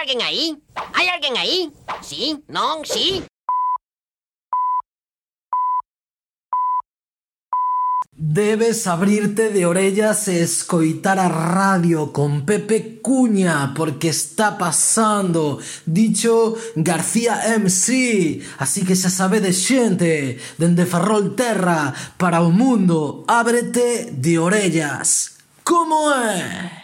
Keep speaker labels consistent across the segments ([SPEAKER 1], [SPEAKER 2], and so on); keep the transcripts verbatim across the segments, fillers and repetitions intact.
[SPEAKER 1] alguén aí? Hai alguén aí? Sí? Non? Sí?
[SPEAKER 2] Debes abrirte de orellas e escoitar a radio con Pepe Cuña, porque está pasando, dicho García M C. Así que xa sabedes, xente, dende Ferrol Terra para o mundo, ábrete de orellas. Como é?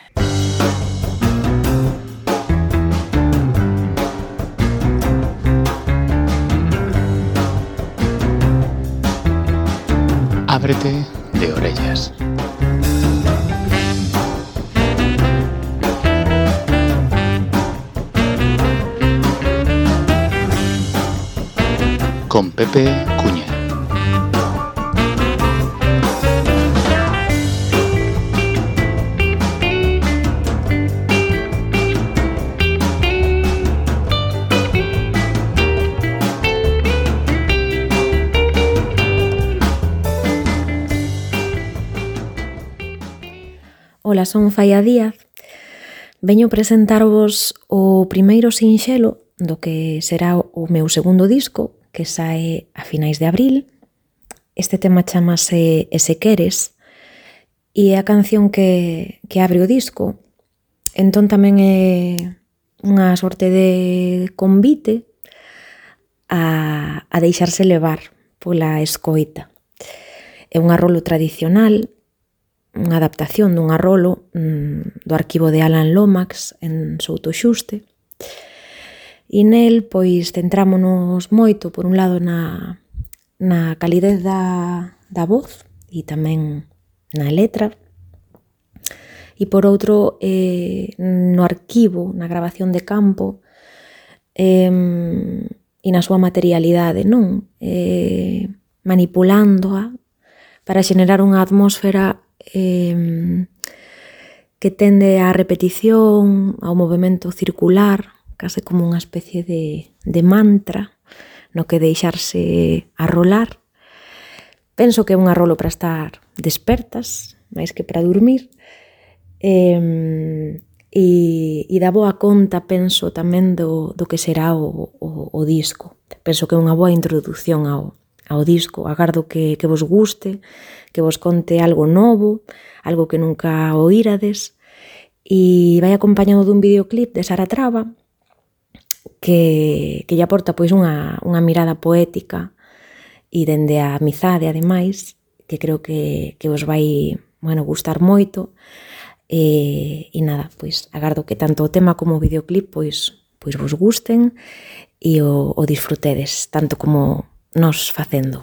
[SPEAKER 3] Ábrete de orellas. Con Pepe Cuña.
[SPEAKER 4] Ola, son Faia Díaz. Veño presentarvos o primeiro sinxelo do que será o meu segundo disco, que sae a finais de abril. Este tema chamase E se queres, e é a canción que, que abre o disco. Entón tamén é unha sorte de convite a, a deixarse levar pola escoita. É un arrolo tradicional, unha adaptación dun arrolo mmm, do arquivo de Alan Lomax en Souto Xuste, e nel pois centrámonos moito por un lado na, na calidez da, da voz e tamén na letra, e por outro eh, no arquivo, na grabación de campo eh, e na súa materialidade, non? Eh, manipulándoa para xenerar unha atmósfera Eh, que tende á repetición, ao movimento circular, case como unha especie de, de mantra no que deixarse arrolar. Penso que é un arrolo para estar despertas, máis que para dormir, eh, e, e dá boa conta, penso, tamén do, do que será o, o, o disco. Penso que é unha boa introdución ao, ao disco. Agardo que, que vos guste, que vos conte algo novo, algo que nunca oírades, e vai acompañado dun videoclip de Sara Traba que, que lle aporta pois unha, unha mirada poética e dende a amizade, ademais, que creo que, que vos vai, bueno, gustar moito. E, e nada, pois agardo que tanto o tema como o videoclip pois, pois vos gusten e o, o disfrutedes, tanto como nos facendo.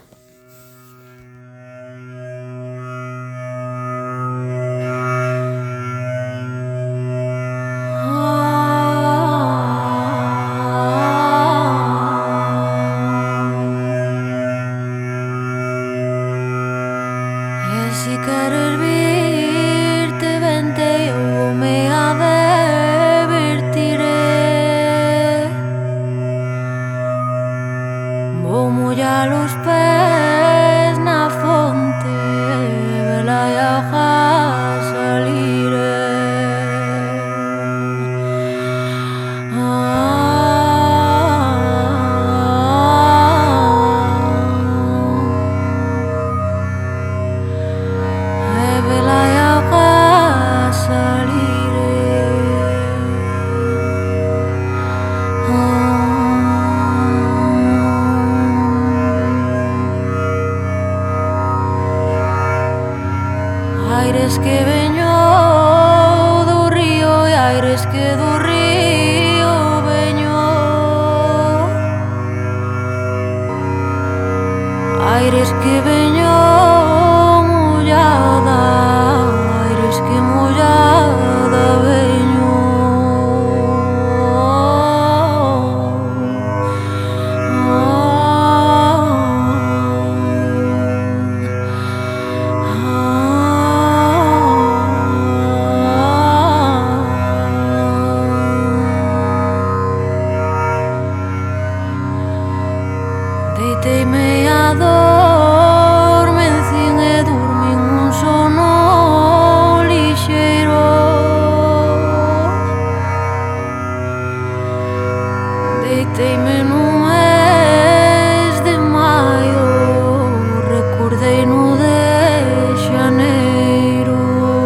[SPEAKER 5] Aires que veño do río e aires que do río veño, aires que veño mollada, aires que mollada veño. Deiteime a Deiteime no mes de maio, recordei no de xaneiro.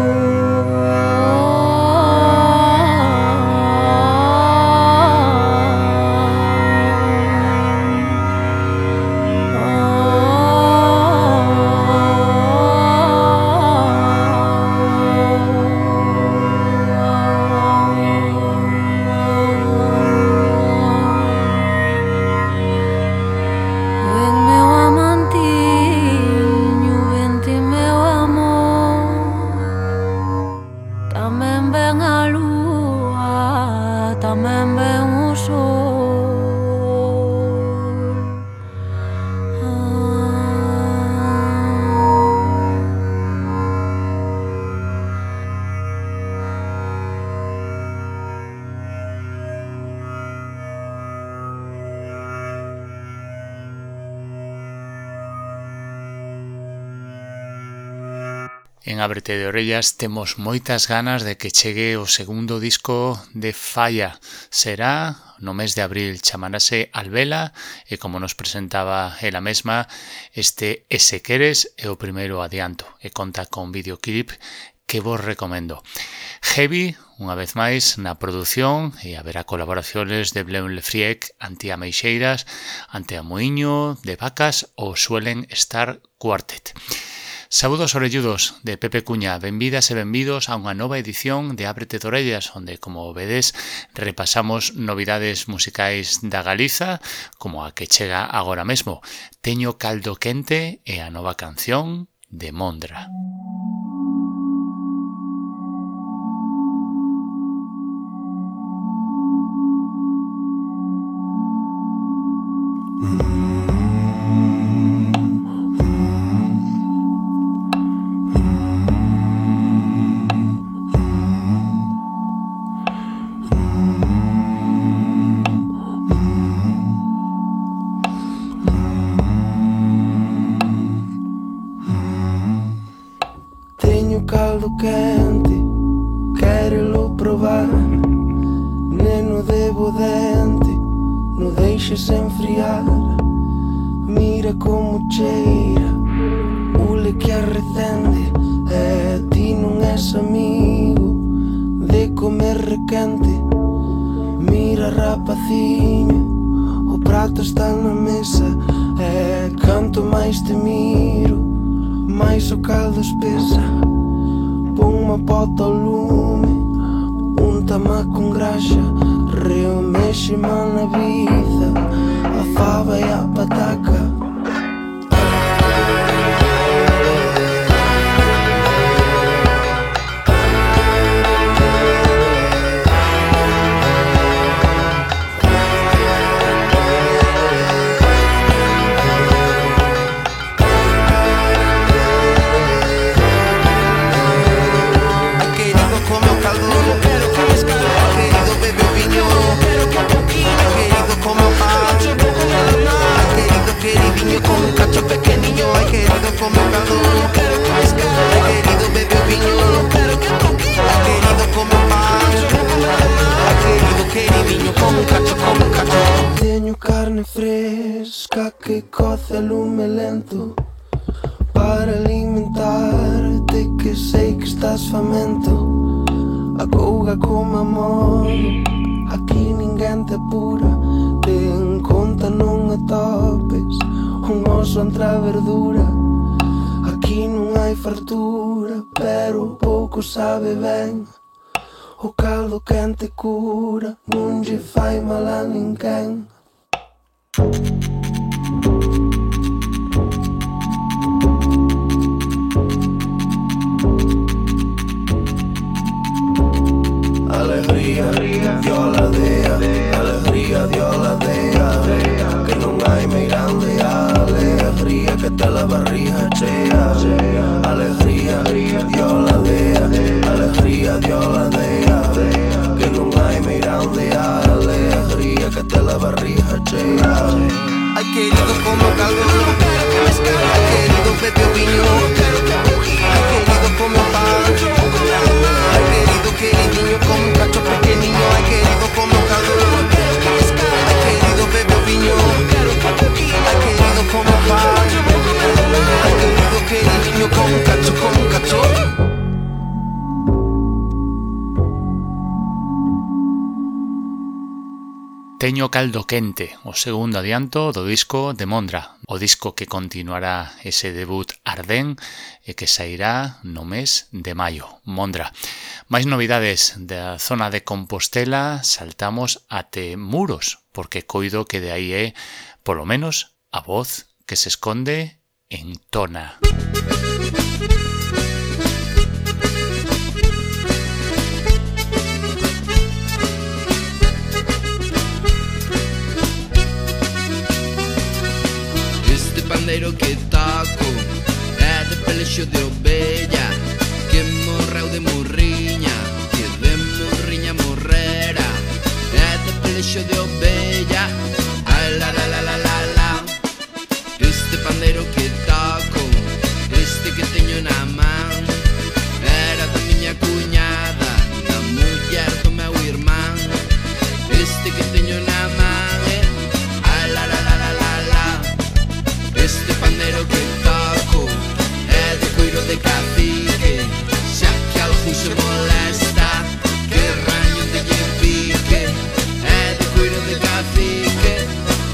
[SPEAKER 3] En Ábrete de Orellas temos moitas ganas de que chegue o segundo disco de Falla. Será no mes de abril, chamarase Alvela e como nos presentaba ela mesma, este Ese Queres é o primeiro adianto e conta con videoclip que vos recomendo. Heavy, unha vez máis, na produción e haberá colaboraciones de Bleun Lefriec, Antía Meixeiras, Antea Moiño, de Vacas ou Suelen Star Quartet. Saúdos orelludos de Pepe Cuña, benvidas e benvidos a unha nova edición de Ábrete de Orellas, onde, como vedes, repasamos novidades musicais da Galiza, como a que chega agora mesmo. Teño caldo quente e a nova canción de Mondra.
[SPEAKER 6] Caldo quente, quérelo provar. Neno debo dente, non deixes enfriar. Mira como cheira, ule que arrecende. E ti non és amigo de comer requente. Mira rapaciño, o prato está na mesa. E canto máis te miro, máis o caldo espesa. Pon unha pota ao lume, un tamá con graxa, reomexe man na vida, a fava e a pataca. Queridinho con un cacho pequeño, ay querido come caldo, quero que me escala, ay querido bebe o viño, quero que poquito, ay querido come pan, ay querido queridinho con un cacho, con un cacho. Teño carne fresca que coce a lume lento, para alimentarte que sei que estás famento. A couga como amor, aquí ninguén te apura. Ten conta non atopes un oso entre a verdura. Aquí non hai fartura, pero pouco sabe ben. O caldo quente cura, non lle fai mal a ninguén. Alegría, violadea, alegría, violadea, que non hai meirande, alegría que te la barriga chea. Alegría, violadea, alegría, violadea, que non hai meirande, alegría que te la barriga chea. Ay querido como caldo, quero que me escala, ay querido bebe o viño, quero que poquito, ay querido como pan, ay querido queridinho como un cacho pequeniño, ay querido como caldo, quero que me escala, ay querido
[SPEAKER 3] Teño caldo quente, o segundo adianto do disco de Mondra, o disco que continuará ese debut Ardén e que sairá no mes de maio. Mondra. Máis novidades da zona de Compostela, saltamos até Muros, porque coido que de aí é, polo menos, a voz que se esconde en Tona.
[SPEAKER 6] Pandeiro que toco é de pelexo de ovella, que morreu de morriña, que de morriña morrera, é de pelexo de ovella, ai la la la la la la. Este pandeiro que toco, este que teño na man, era da miña cuñada, da muller do meu irmán. Este que teño na man, ai la la la la la la. Este pandeiro que toco é de cuiro de cacique, xa que algún se molesta, que raño de lle pique, é de cuiro de cacique.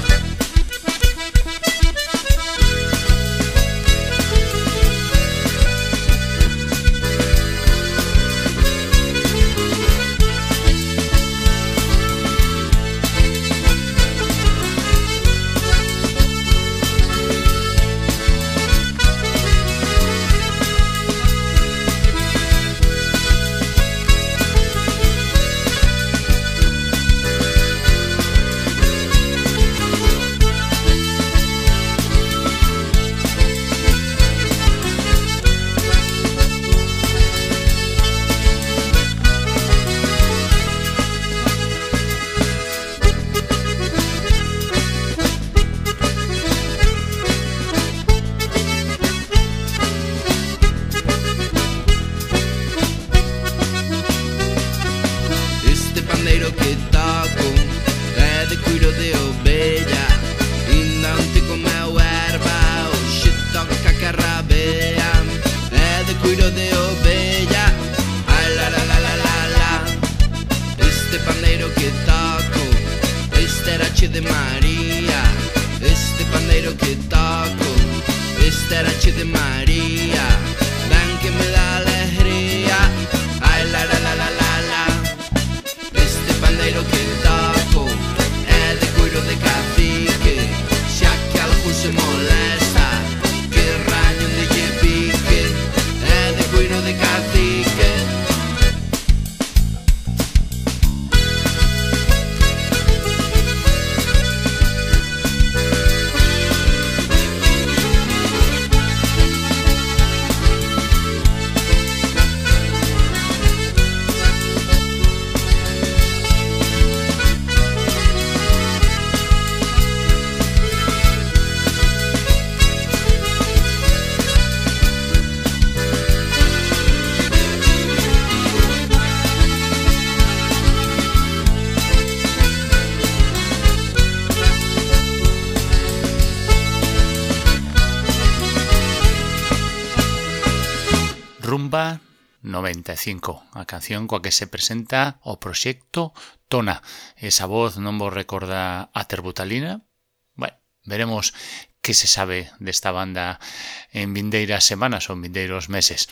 [SPEAKER 3] Rumba noventa e cinco, a canción coa que se presenta o proxecto Tona. Esa voz non vos recorda a Terbutalina? Bueno, veremos que se sabe desta banda en vindeiras semanas ou en vindeiros meses.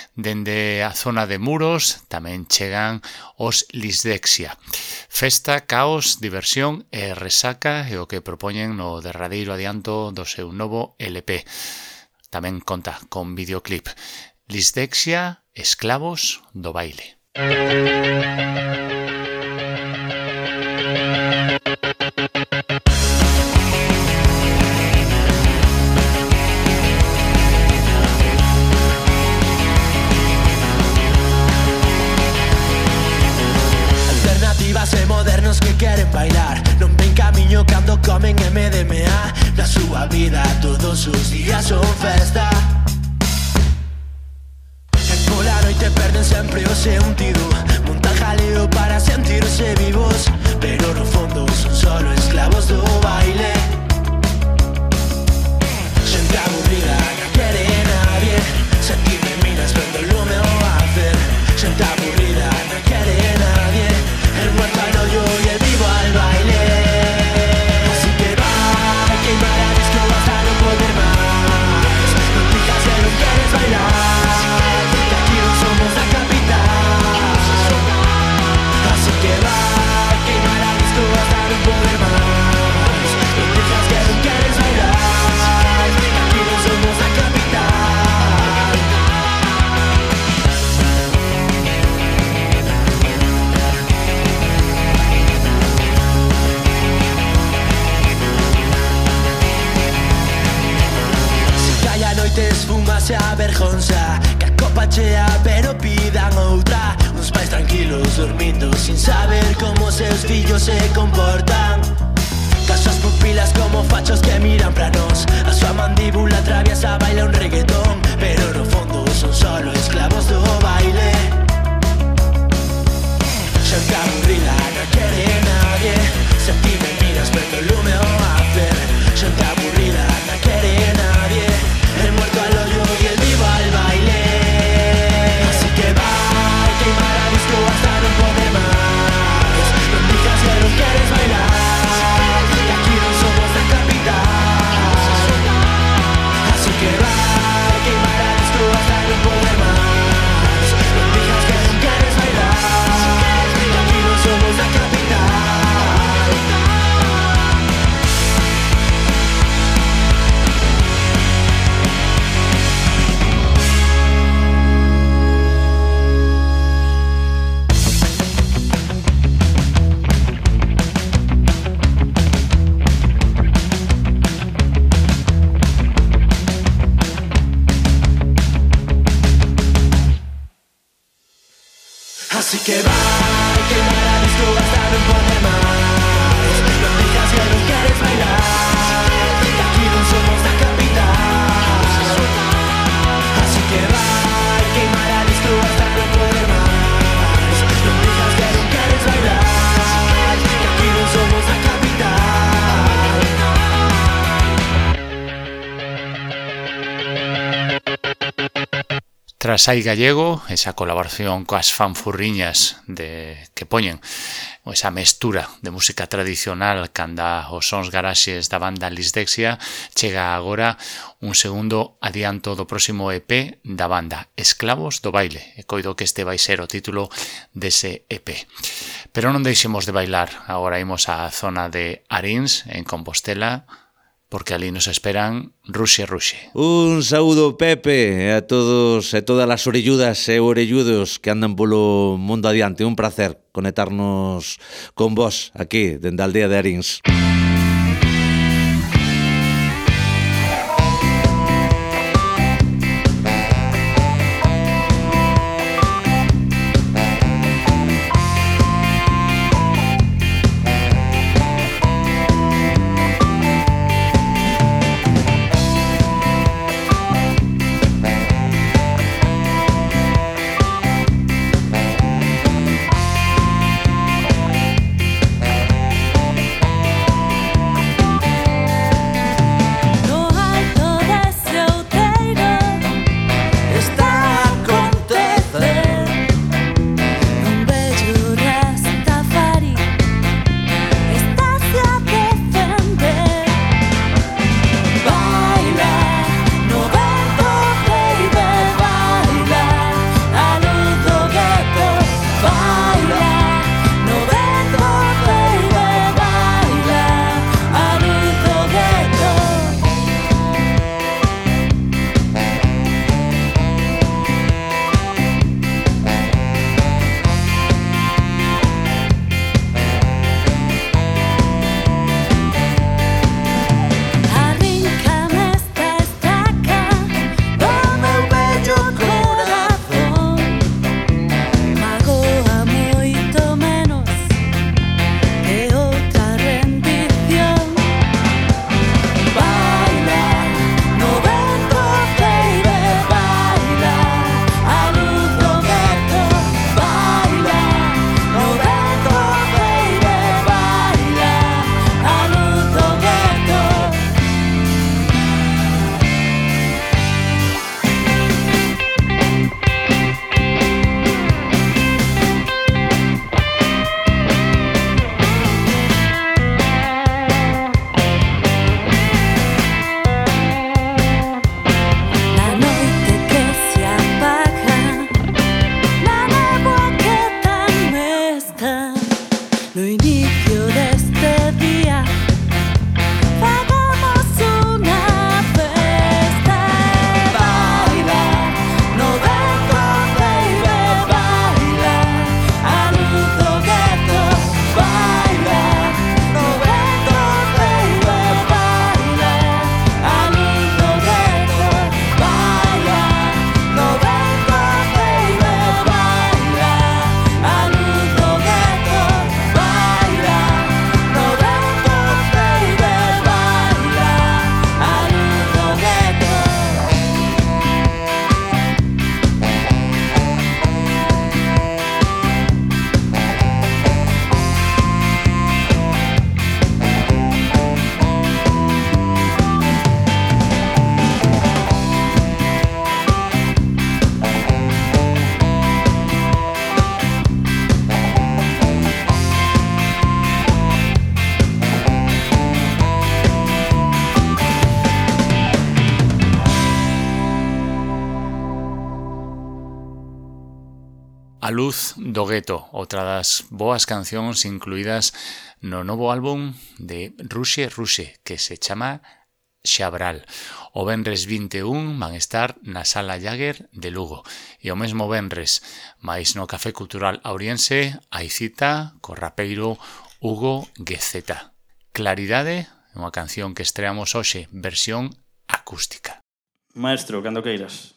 [SPEAKER 3] Dende a zona de Muros tamén chegan os Lisdexia. Festa, caos, diversión e resaca é o que propoñen no derradeiro adianto do seu novo L P. Tamén conta con videoclip. Lisdexia, esclavos do baile.
[SPEAKER 7] Alternativas e modernos que queren bailar, non ven camiño cando comen M D M A. Na súa vida todos os días son festa. Pola noite perden sempre o sentido, montan jaleo para sentirse vivos, pero no fondo son solo esclavos do baile. Xente aburrida, non quere nadie, sentirme miras vendo lo meu hacer. Xente aburrida, non quere nadie, el muerto al hoyo y el vivo al baile. chea pero pidan outra. Uns pais tranquilos dormindo sin saber como seus fillos se comportan. Casas pupilas como fachos que miran pra nos. A súa mandíbula traviesa baila un reggaetón, pero no fondo son solo esclavos do baile. Xente aburrida non quere nadie. Se ti me miras prendo o lume o hacer. Xente aburrida non quere nadie. El muerto al hoyo y el vivo al baile. Así que va, queimar a disco hasta non poder máis. Non digas que non queres bailar. Así que va, quemar a disco hasta non poder máis. Non digas que non queres bailar. Aquí non somos da capital. Así que va, quemar a disco hasta non poder máis. Non digas que non queres bailar. Aquí non somos da capital.
[SPEAKER 3] Tras Ai Gallego, esa colaboración coas fanfurriñas de que poñen esa mestura de música tradicional canda os sons garaxes da banda Lisdexia, chega agora un segundo adianto do próximo E P da banda, Esclavos do Baile, e coido que este vai ser o título dese E P. Pero non deixemos de bailar, agora imos á zona de Arins, en Compostela, porque ali nos esperan Ruxe Ruxe.
[SPEAKER 8] Un saúdo, Pepe, a todos e todas as orelludas e orelludos que andan polo mundo adiante. Un placer conectarnos con vos aquí, dende a aldea de Arins.
[SPEAKER 3] A luz do gueto, outra das boas cancións incluídas no novo álbum de Ruxe Ruxe, que se chama Xabral. O venres vinte e un van estar na Sala Jagger de Lugo e o mesmo venres, máis no Café Cultural Auriense, hai cita co rapeiro Hugo Guezeta. Claridade, unha canción que estreamos hoxe, versión acústica.
[SPEAKER 9] Maestro, cando queiras.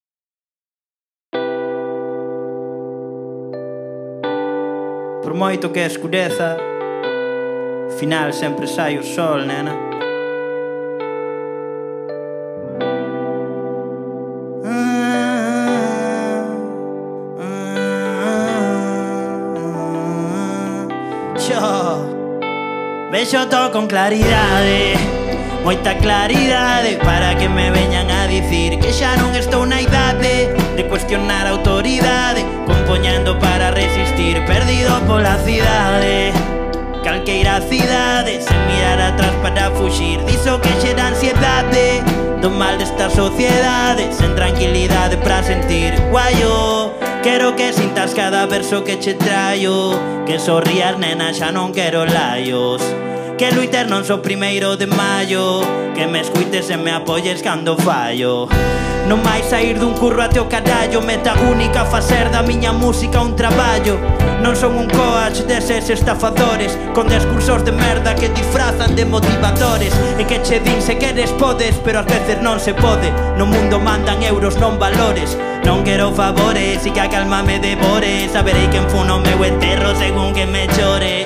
[SPEAKER 9] Por moito que escureza, final sempre sai o sol, nena. Yo vexo todo con claridade, moita claridade, para que me veñan a dicir que xa non estou na idade de cuestionar a autoridade, compoñendo para resistir, perdido pola cidade. Calqueira cidade, sen mirar atrás para fuxir diso que xera ansiedade, do mal desta sociedade, sen tranquilidade para sentir. Guayo, quero que sintas cada verso que che traio, que sorrías, nena, xa non quero laios, que luiter non so primeiro de maio, que me escuites e me apoyes cando fallo. Non máis sair dun curro até o carallo, meta única facer da miña música un traballo. Non son un coach deses estafadores con discursos de merda que disfrazan de motivadores e que che din se queres podes, pero ás veces non se pode. No mundo mandan euros, non valores. Non quero favores e que a calma me devore, saberei quen fun o meu enterro según que me chore.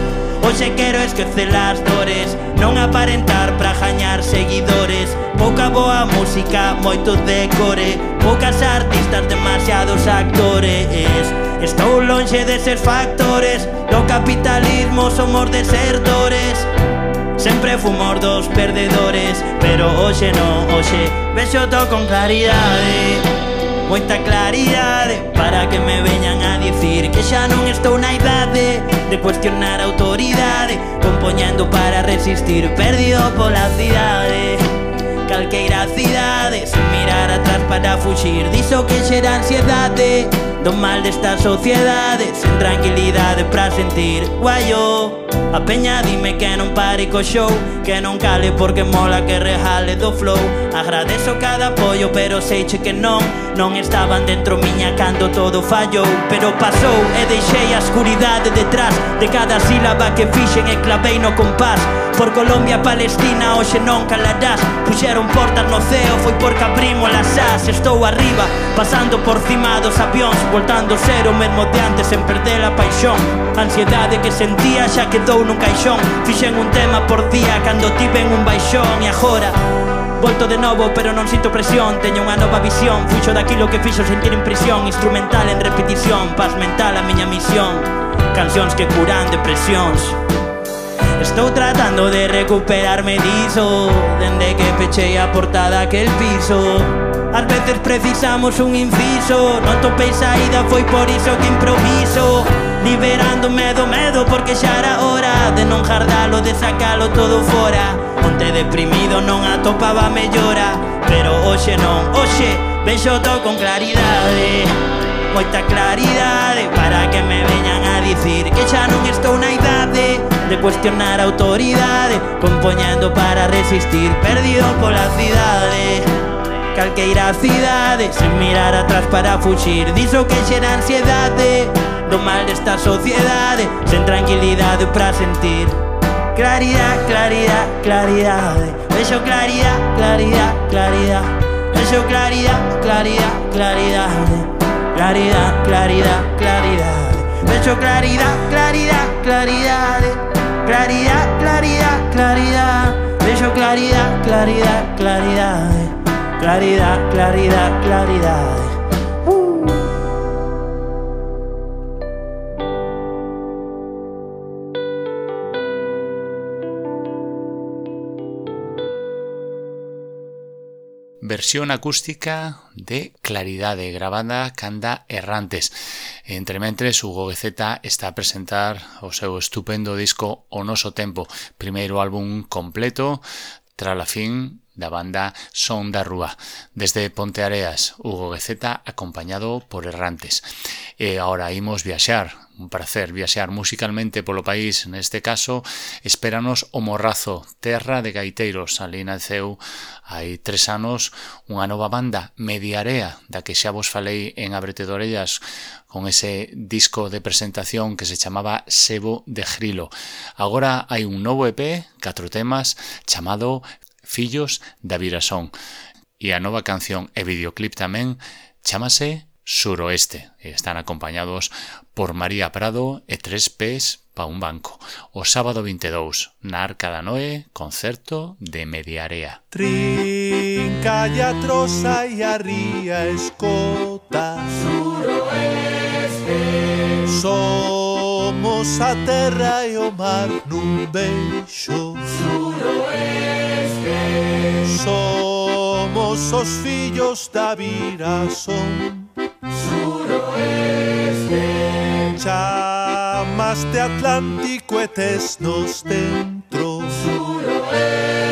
[SPEAKER 9] Hoxe quero esquecer as dores, non aparentar pra gañar seguidores. Pouca boa música, moito decore, poucas artistas, demasiados actores. Estou lonxe deses factores, do capitalismo somos desertores. Sempre fomos dos perdedores, pero hoxe non, hoxe vexo todo con claridade, moita claridade, para que me veñan a dicir que xa non estou na idade de cuestionar a autoridade, compoñendo para resistir, perdido pola cidade. Calqueira cidade, sen mirar atrás para fuxir diso que xera ansiedade, do mal desta sociedade, sen tranquilidade para sentir. Guayo, a peña dime que non pare co show, que non cale porque mola que rejale do flow. Agradezo cada apoio, pero seiche que non, non estaban dentro miña cando todo fallou. Pero pasou e deixei a escuridade detrás de cada sílaba que fixen e clavei no compás. Por Colombia, Palestina, hoxe non calarás. Puxeron portas no ceo, foi porque abrimos las as. Estou arriba, pasando por cima dos avións, voltando a ser o mesmo de antes sen perder a paixón. A ansiedade que sentía xa quedou nun caixón. Fixen un tema por día cando tiven un baixón. E agora volto de novo, pero non sinto presión. Teño unha nova visión, fuxo daquilo que fixo sentir en prisión. Instrumental en repetición, paz mental a miña misión. Cancións que curan depresións. Estou tratando de recuperarme diso, dende que pechei a portada aquel piso. Ás veces precisamos un inciso, non topei saída, foi por iso que improviso. Liberándome do medo porque xa era hora de non jardalo, de sacalo todo fora. Onte deprimido non atopaba mellora, pero hoxe non, hoxe vexo todo con claridade, moita claridade, para que me veñan a dicir que xa non estou na idade de cuestionar a autoridade, compoñendo para resistir, perdido pola cidade. Calqueira cidade, sen mirar atrás para fuxir diso que xera ansiedade, do mal desta sociedade, sen tranquilidade para sentir. Claridade, claridade, claridade, vexo claridade, claridade, claridade, vexo claridade, claridade, claridade, claridade, claridade, claridade, vexo claridade, claridade, claridade, claridade, claridade, claridade, vexo claridade, claridade, claridade, claridade, claridade, claridade.
[SPEAKER 3] Versión acústica de Claridade, gravada canda Errantes. Entre mentres, Hugo Guezeta está a presentar o seu estupendo disco O Noso Tempo, primeiro álbum completo, tras a fin da banda Son da Rúa. Desde Ponteareas, Hugo Gueceta acompañado por Errantes. E agora imos viaxar, un placer viaxar musicalmente polo país. Neste caso, espéranos o Morrazo, terra de gaiteiros. Ali naceu hai tres anos unha nova banda, Mediarea, da que xa vos falei en Ábrete de Orellas, con ese disco de presentación que se chamaba Sebo de Grilo. Agora hai un novo E P, catro temas, chamado Fillos da Virasón. E a nova canción e videoclip tamén chamase Suroeste. E están acompañados por María Prado e Tres Pés pa un banco. O sábado vinte e dous, na Arca da Noé, concerto de Mediarea.
[SPEAKER 7] Trinca e a troza e a ría escota. Suroeste. Somos a terra e o mar nun beixo. Suroeste. Somos os fillos da Virasón. Suroeste. Chamaste Atlántico e tesnos dentro. Suroeste.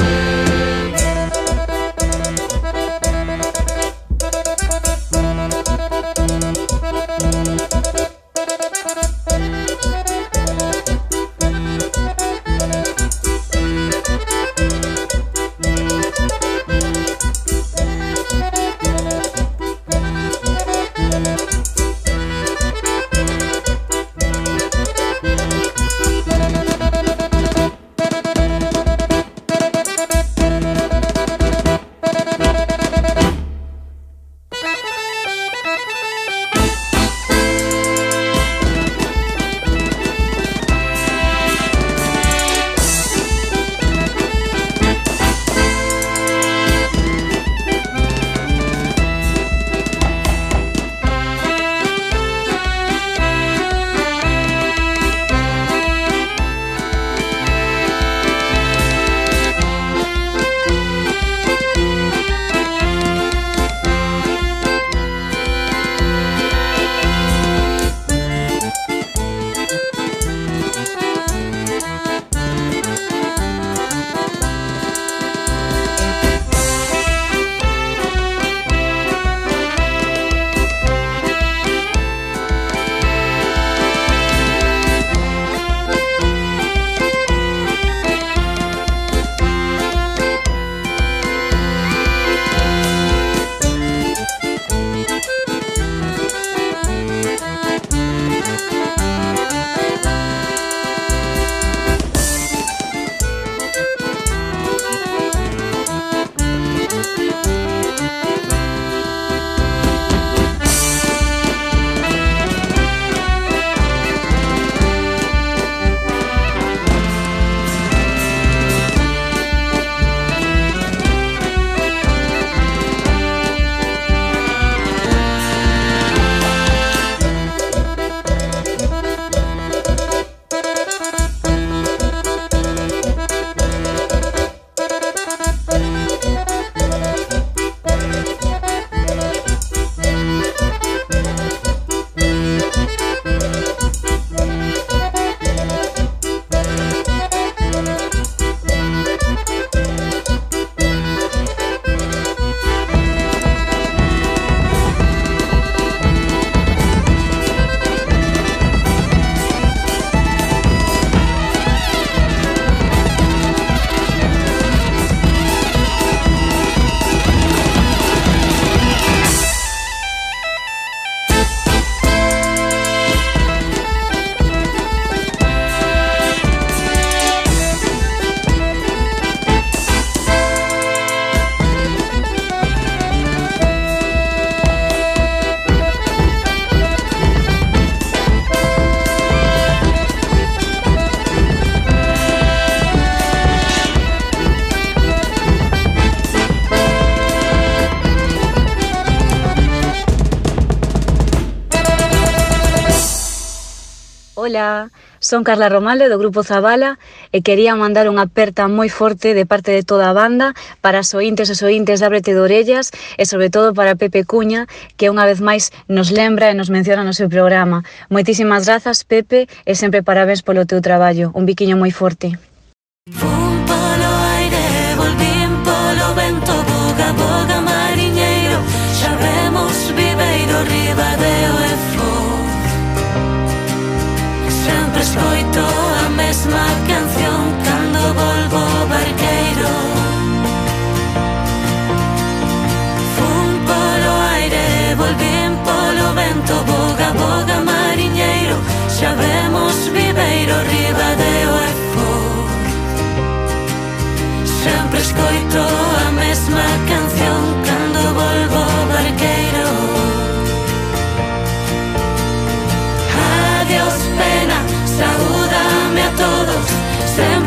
[SPEAKER 10] Ola, son Carla Romalde do Grupo Zabala e quería mandar unha aperta moi forte de parte de toda a banda para os ointes e os ointes de Ábrete de Orellas e sobre todo para Pepe Cuña, que unha vez máis nos lembra e nos menciona no seu programa. Moitísimas grazas, Pepe, e sempre parabéns polo teu traballo. Un biquiño moi forte.
[SPEAKER 5] Fun polo aire, volvín polo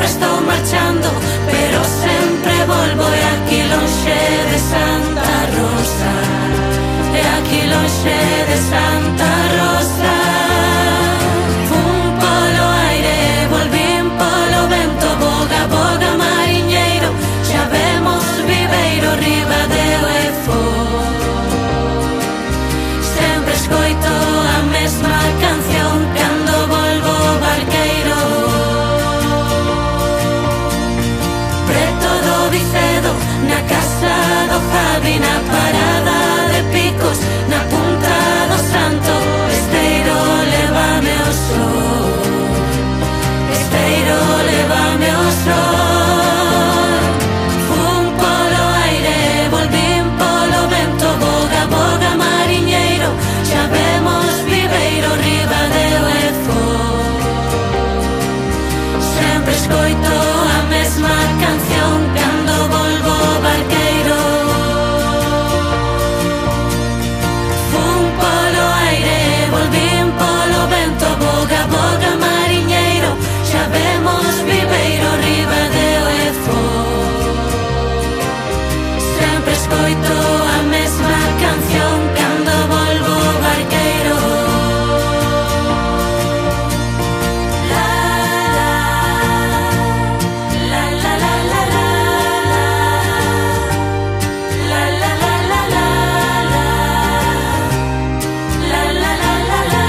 [SPEAKER 5] estou marchando, pero sempre volvo e aquí lonxe de Santa Rosa, e aquí lonxe de Santa Rosa. Fun polo aire, volvín polo vento, boga, boga, mariñeiro, xa vemos Viveiro, Ribadeo e Foz. Sempre escoito a mesma canción cando volvo barqueiro. Preto do Vicedo, na casa do Javi, na parada de Picos, na punta do Santo, Esteiro, lévame ao sol, Esteiro, lévame ao sol. Fun polo aire, volvín polo vento, boga, boga, mariñeiro, xa vemos Viveiro, Ribadeo e Foz. Sempre escoito a mesma canción cando volvo barqueiro. Fun polo aire, volvín polo vento, boga, boga, mariñeiro, xa vemos Viveiro, Ribadeo e Foz. Sempre escoito a mesma canción cando volvo barqueiro. La la la la la la la la la la la la la la la la la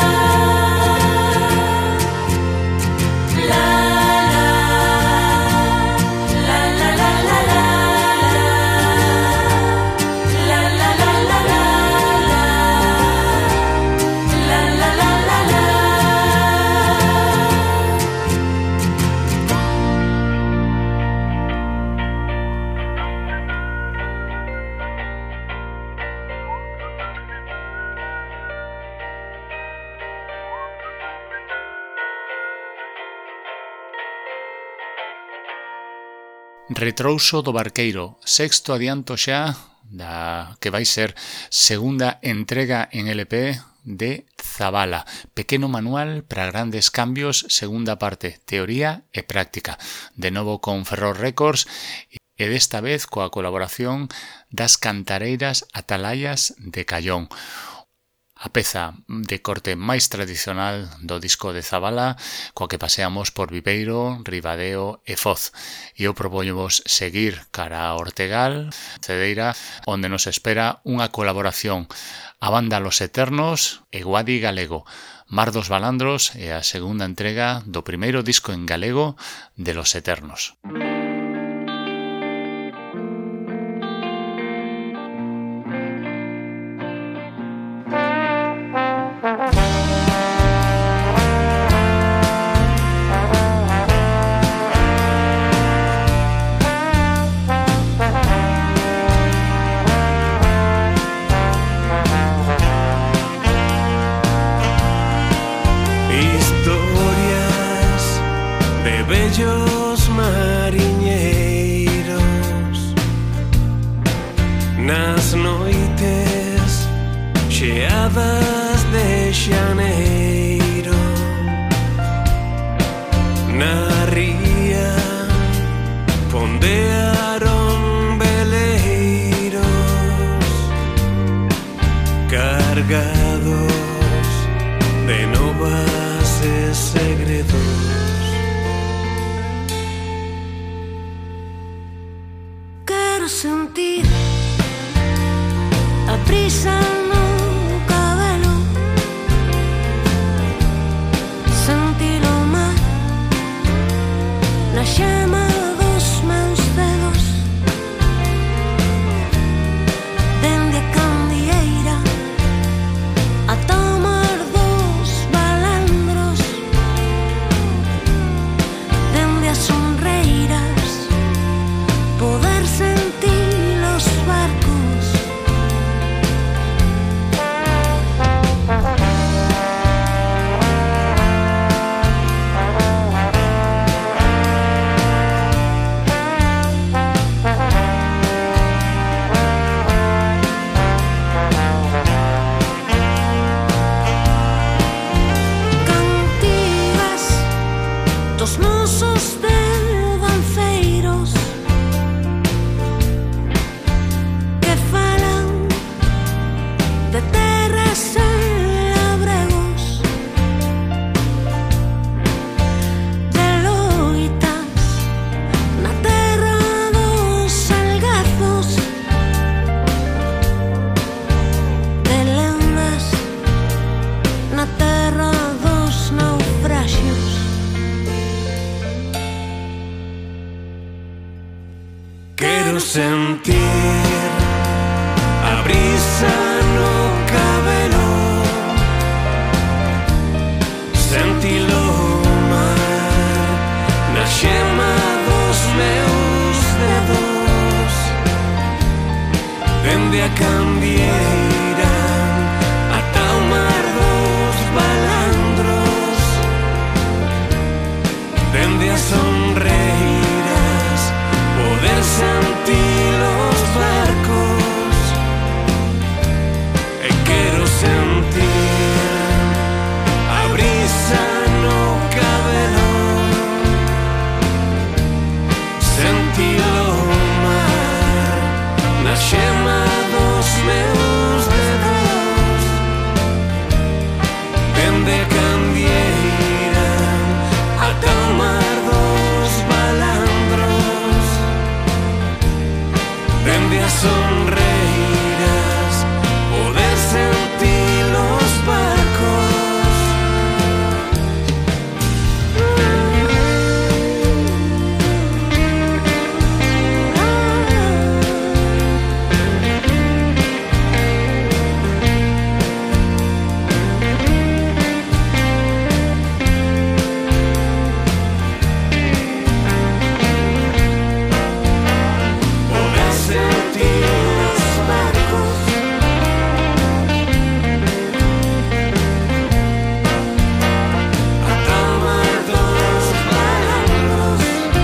[SPEAKER 3] Retrouso do Barqueiro, sexto adianto xa da que vai ser segunda entrega en L P de Zabala. Pequeno manual para grandes cambios, segunda parte, teoría e práctica. De novo con Ferrol Records e desta vez coa colaboración das cantareiras Atalayas de Callón. A peza de corte máis tradicional do disco de Zabala, coa que paseamos por Viveiro, Ribadeo e Foz. E eu propóñovos seguir cara a Ortegal, Cedeira, onde nos espera unha colaboración a banda Los Eternos e Guadi Galego. Mar dos Balandros e a segunda entrega do primeiro disco en galego de Los Eternos.
[SPEAKER 6] Bellos mariñeiros nas noites cheadas de xaneiro, na ría pondearon veleiros cargados de novas e segredos.
[SPEAKER 5] Sentir a prisa no cabelo, sentir o mar na xema dos meus dedos, dende a candieira a tomar dos balandros, dende as sonreiras poder sentir los barcos.
[SPEAKER 7] quero sentir a brisa no cabelo, sentilo mar na xema dos meus dedos, dende a cambieira ata o mar dos balandros, dende as sonreiras poder sentir os barcos, e quero sentir a brisa no cabelo, sentilo mar na xema dos meus dedos, dende a cambieira ata o mar dos balandros, dende as sonreiras poder sentir os barcos. Poder sentir os barcos, ata o mar dos balandros,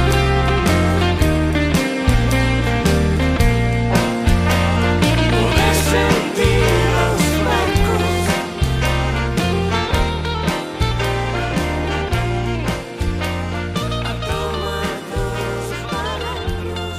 [SPEAKER 7] poder sentir os barcos, ata o mar dos balandros.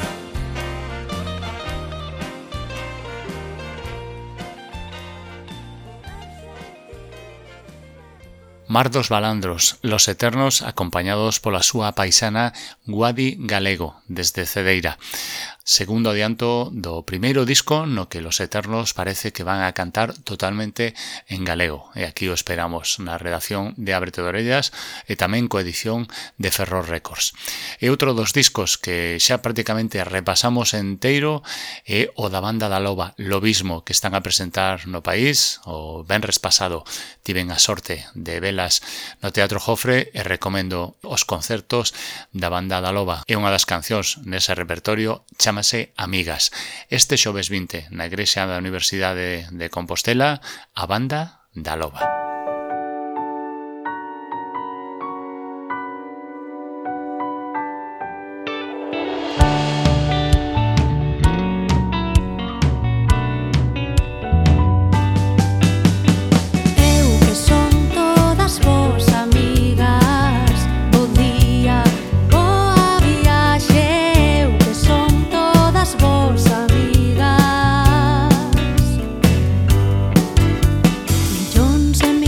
[SPEAKER 3] Mar dos Balandros, Los Eternos, acompañados pola súa paisana Guadi Galego, desde Cedeira. Segundo adianto do primeiro disco no que Los Eternos parece que van a cantar totalmente en galego. E aquí o esperamos na redacción de Ábrete de Orellas e tamén coedición de Ferrol Records. E outro dos discos que xa prácticamente repasamos enteiro é o da banda da Loba, Lobismo, que están a presentar no país. O venres pasado tiven a sorte de velas no Teatro Jofre e recomendo os concertos da banda da Loba. É unha das cancións nese repertorio, chamase Amigas. Este xoves vinte na Igrexa da Universidade de Compostela, a banda da Loba.
[SPEAKER 5] Eu que son todas vos amigas, bo día, boa viaxe. Eu que son todas vos amigas, millóns en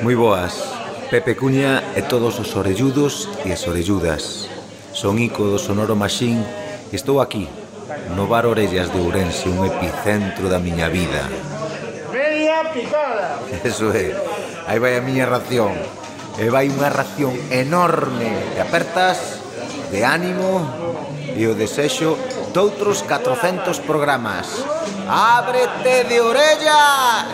[SPEAKER 11] Moi boas, Pepe Cuña e todos os orelludos e as orelludas. Son Ico do Sonoro Machín e estou aquí, no bar Orellas de Ourense, un epicentro da miña vida.
[SPEAKER 12] Media picada.
[SPEAKER 11] Eso é, aí vai a miña ración. E vai unha ración enorme de apertas, de ánimo e o desexo doutros catrocentos programas. Ábrete de orellas!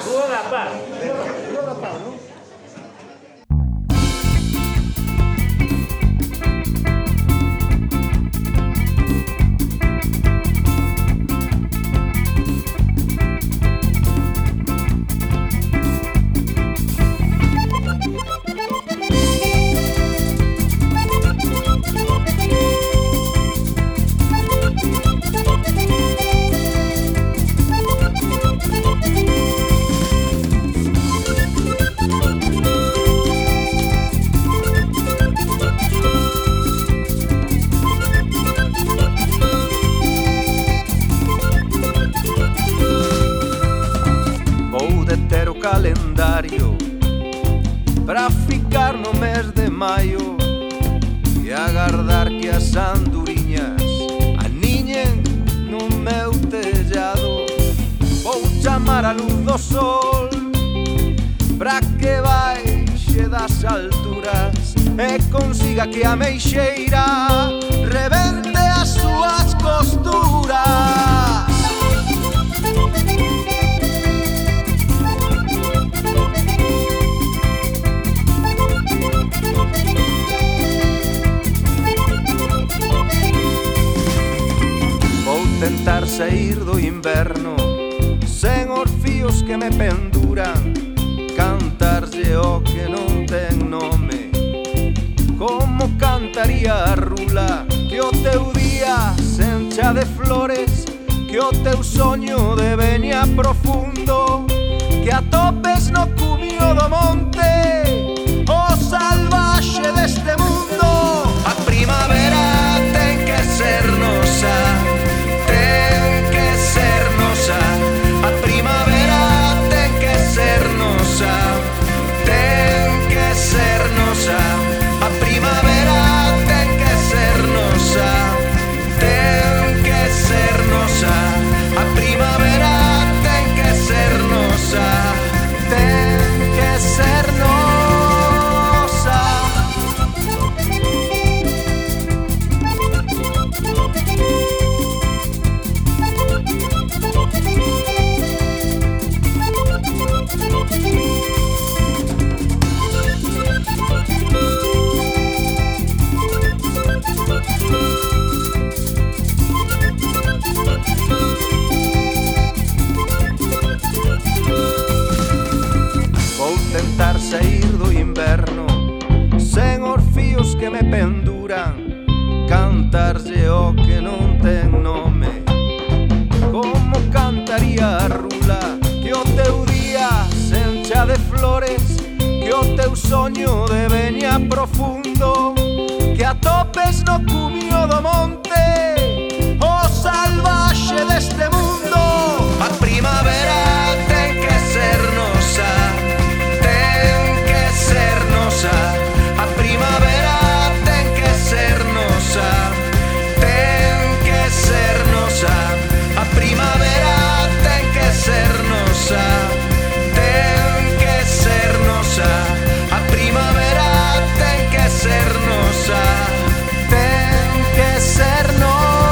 [SPEAKER 6] Para ficar no mes de maio e agardar que as anduriñas aniñen no meu tellado. Vou chamar a luz do sol para que baixe das alturas e consiga que a meixeira rebente as súas costuras. Tentar sair do inverno sen os fíos que me penduran, cantarlle o que non ten nome, como cantaría a rula, que o teu día se encha de flores, que o teu soño de veña profundo, que atopes no cumio do monte o salvaxe deste mundo. A primavera ten que ser nosa, ten que ser nosa, a primavera ten que ser nosa, ten que ser nosa, a primavera ten que ser nosa, ten que ser nosa, a primavera ten que ser nosa, ten que ser nosa. Tentar sair do inverno sen os fíos que me penduran, cantarlle o que non ten nome, como cantaría a rula, que o teu día se encha de flores, que o teu soño de veña profundo, que atopes no cumio do monte o salvaxe deste mundo. A primavera ten que ser nosa, a primavera ten que ser nosa, ten que ser nosa, a primavera ten que ser nosa, ten que ser nosa, a primavera ten que ser nosa, ten que ser nosa.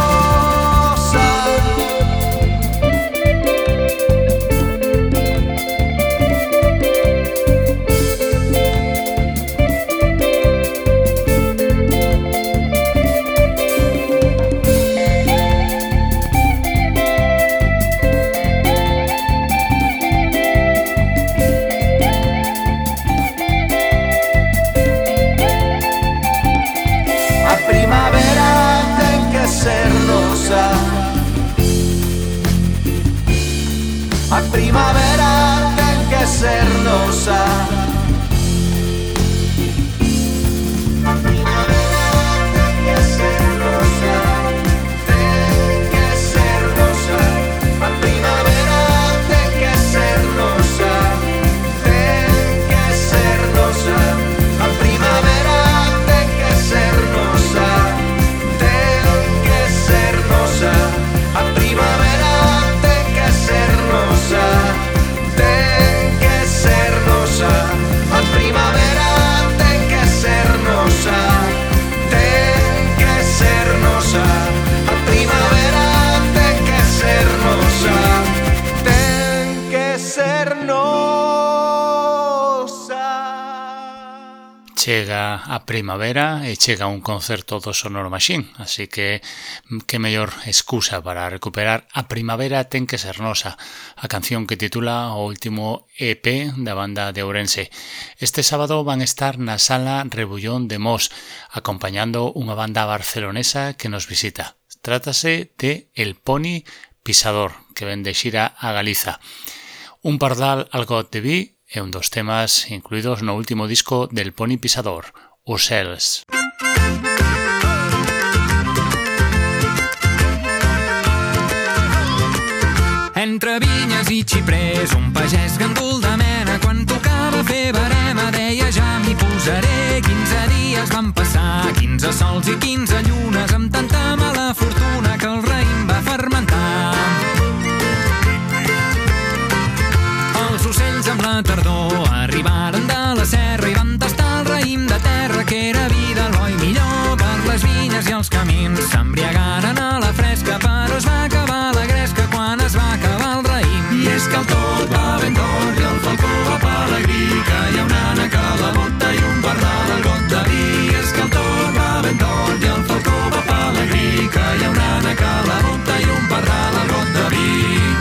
[SPEAKER 6] A primavera ten que ser nosa. A primavera ten que ser nosa, ten que ser nosa. A primavera ten que ser nosa, ten que ser
[SPEAKER 3] Chega a primavera e chega un concerto do Sonoro Machine, así que que mellor excusa para recuperar a primavera ten que ser nosa, a canción que titula o último E P da banda de Ourense. Este sábado van estar na Sala Rebullón de Mos, acompañando unha banda barcelonesa que nos visita. Trátase de El Poni Pisador, que ven de xira a Galiza. Un pardal algo de vi é un dos temas incluídos no último disco del Poni Pisador, Ocells.
[SPEAKER 13] Entre vinyes i xiprers, un pagès gandul de mena, quan tocava fer barema deia ja m'hi posaré. Quinze dies van passar, quinze sols i quinze llunes, amb tanta mala fortuna que el raïm va fermentar. Els ocells amb la tardor arribaren de la serra i van tastar el raïm de terra, que era vida, el bo i millor per les vinyes i els camins. S'embriagaren a la fresca, però es va acabar la gresca quan es va acabar el raïm. I és que el tot va ben d'or i el falcó va pelegrí, que hi ha una ànec a la bota i un pardal al got de vi. I és que el tot va ben d'or i el falcó va pelegrí, que hi ha una ànec a la bota i un pardal al got de vi.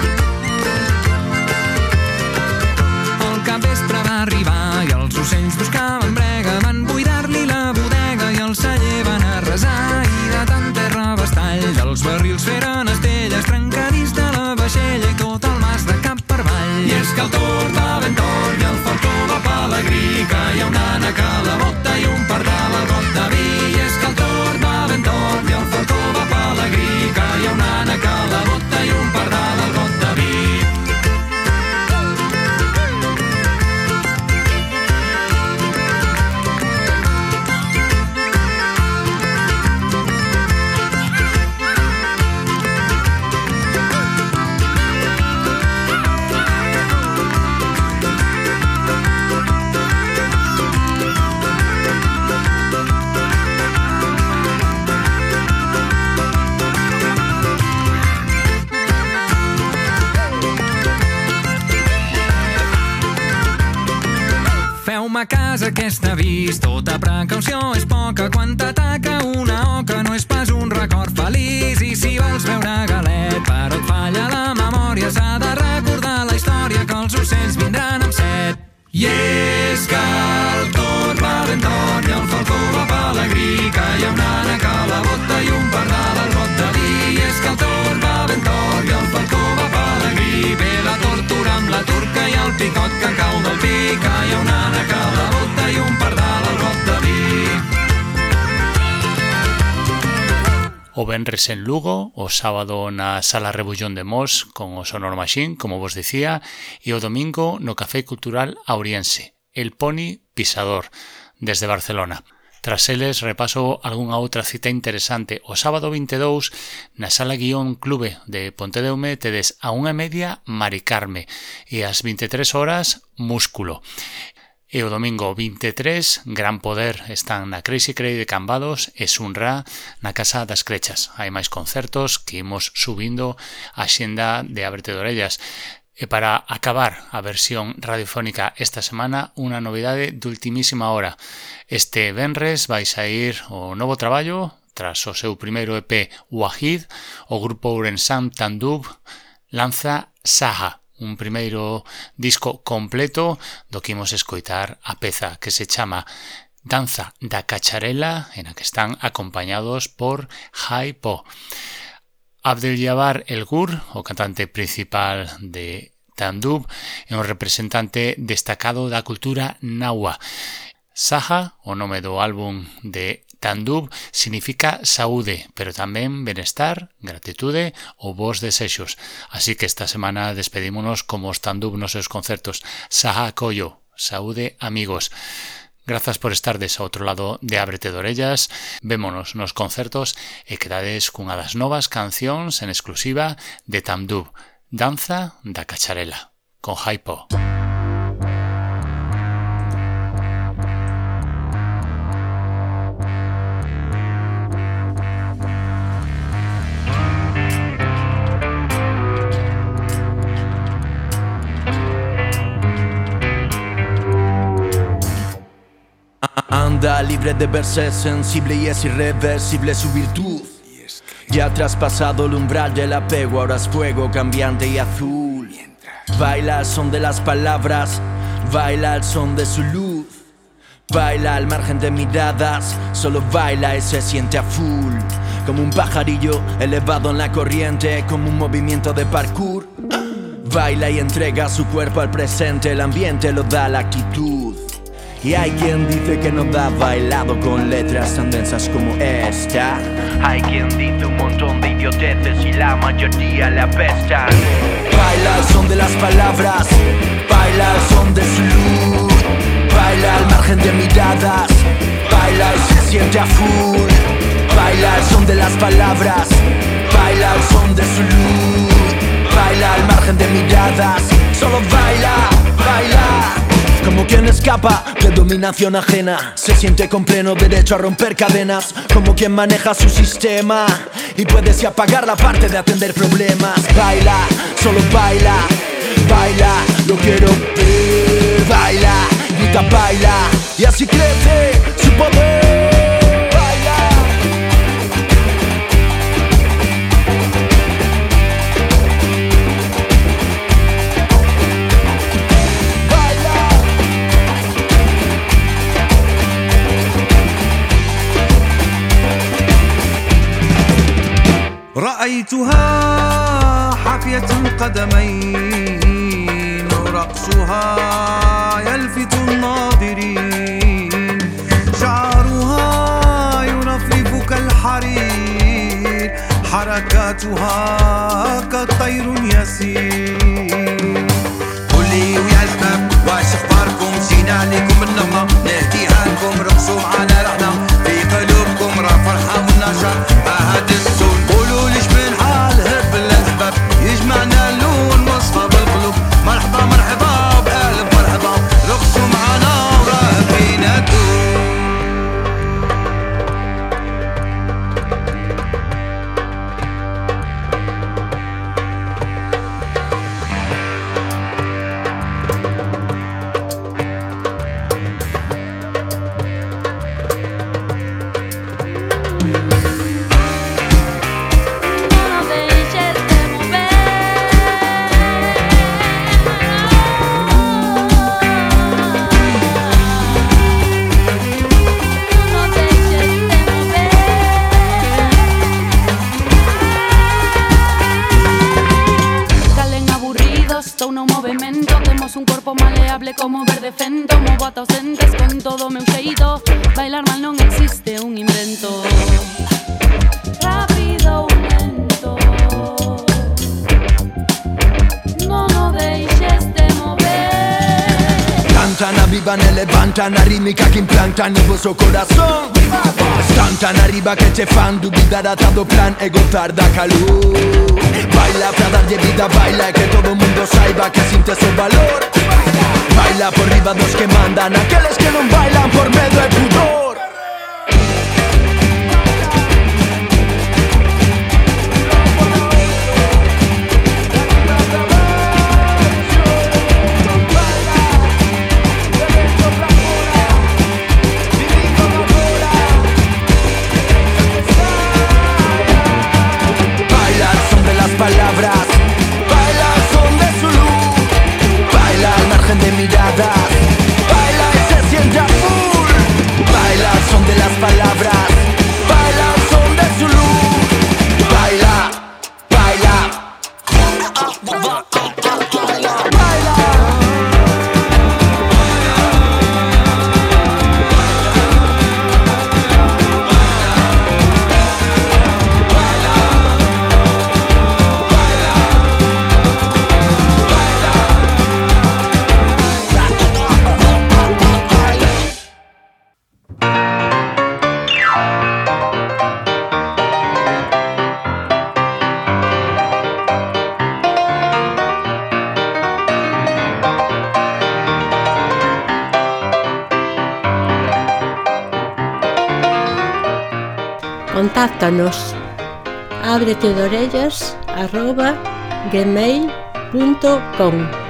[SPEAKER 13] Vespre va arribar i els ocells buscaven brega, van buidar-li la bodega i el celler van arrasar, i de tant terra bastall dels barrils feren estelles, trencadís de la vaixella i tot el mas de cap per avall. I és que el tord va ben tort i el falcó va pelegrí, que hi ha una ànec a la bota i un pardal al got de vi. I és que el tord va ben tort i el falcó va pelegrí, que hi ha una ànec a la bota i un pardal al got de vi. A casa aquesta vis, tota precaució és poca, quan t'ataca una oca no és pas un record feliç. I si vols veure galet però et falla la memòria, s'ha de recordar la història que els ocells vindran amb set. I és que el tot va ben tort i el falcó va pelegrí, que hi ha una ànec a la bota i un pardal al got de vi. I és que el tot va ben tort i el falcó va pelegrí, ve la tortura amb la turca i el picot que cau del pi, que hi ha una ànec a la bota i un pardal al got de vi.
[SPEAKER 3] O venres en Lugo, o sábado na Sala Rebullón de Mos con o Sonoro Machine, como vos dicía, e o domingo no Café Cultural Auriense, El Poni Pisador, desde Barcelona. Tras eles repaso algunha outra cita interesante. O sábado vinte e dous na Sala Guión Clube de Pontedeume tedes a unha e media Mari Carme e ás vinte e tres horas Músculo. E o domingo vinte e tres, Gran Poder, están na Crazy Cray de Cambados e Sunra na Casa das Crechas. Hai máis concertos que imos subindo a xenda de Ábrete de Orellas. E para acabar a versión radiofónica esta semana, unha novidade de ultimísima hora. Este venres vai sair o novo traballo, tras o seu primeiro E P Wahid, o grupo ourensán Tandub lanza Saha, un primeiro disco completo do que imos escoitar a peza que se chama Danza da Cacharela, en a que están acompañados por Hi-Po. Abdeljabbar El Gur, o cantante principal de Tandub, é un representante destacado da cultura nahua. Saha, o nome do álbum de Tandub, significa saúde, pero tamén benestar, gratitude ou bons desexos. Así que esta semana despedímonos como os Tandub nos seus concertos. Saha Koyo, saúde amigos. Grazas por estardes ao outro lado de Ábrete de Orellas. Vémonos nos concertos e quedades cunha das novas cancións en exclusiva de Tandub, Danza da Cacharela, con Hi-Po.
[SPEAKER 9] banda libre de verse, sensible y es irreversible su virtud. Ya ha traspasado el umbral del apego, ahora es fuego cambiante y azul. Baila al son de las palabras, baila al son de su luz. Baila al margen de miradas, solo baila y se siente a full. Como un pajarillo elevado en la corriente, como un movimiento de parkour. Baila y entrega su cuerpo al presente, el ambiente lo da la actitud. Y hay quien dice que no da bailado con letras tan densas como esta. Hay quien dice un montón de idioteces y la mayoría le apestan. Baila al son de las palabras, baila al son de su luz. Baila al margen de miradas, baila y se siente a full. Baila al son de las palabras, baila al son de su luz. Baila al margen de miradas, solo baila, baila. Como quien escapa de dominación ajena, se siente con pleno derecho a romper cadenas. Como quien maneja su sistema y puede si apagar la parte de atender problemas. Baila, solo baila, baila, lo quiero ver. Baila, grita, baila, y así crece su poder.
[SPEAKER 7] رأيتها حافية قدمين ورقصها يلفت الناظرين شعرها يرفرف كالحرير حركاتها كالطير يسير. قولي ويا شباب واش اخباركم؟ جينا لكم النغمة نهديها لكم، رقصوا معانا رحنا في قلوبكم راه فرحة والنشاط هاد السون. قولوا ليش من حال هب الأسباب يجمعنا اللون مصفى بالقلوب. مرحبا مرحبا بقلب مرحبا، رقصوا معانا وراه فينا تدور.
[SPEAKER 5] Un cuerpo maleable como verde fento. Movo ata os dentes con todo o meu xeito. Bailar mal non existe un invento. Rápido ou lento, non o deixes de mover.
[SPEAKER 9] Cantan, avivan e levantan a rítmica que implantan en vosso corazón. Están tan arriba que te fan dubidar a todo plan e gozar da calor. Baila para darlle vida, baila e que todo o mundo saiba que sintes o valor. Baila por riba dos que mandan, aqueles que non bailan por medo e pudor. Baila al son de las palabras, baila al son de su luz. Baila al margen de miradas, baila y se siente a full. Baila al son de las palabras, baila al son de su luz. Baila, baila, baila.
[SPEAKER 14] Contáctanos ábrete de orellas arroba gmail punto com.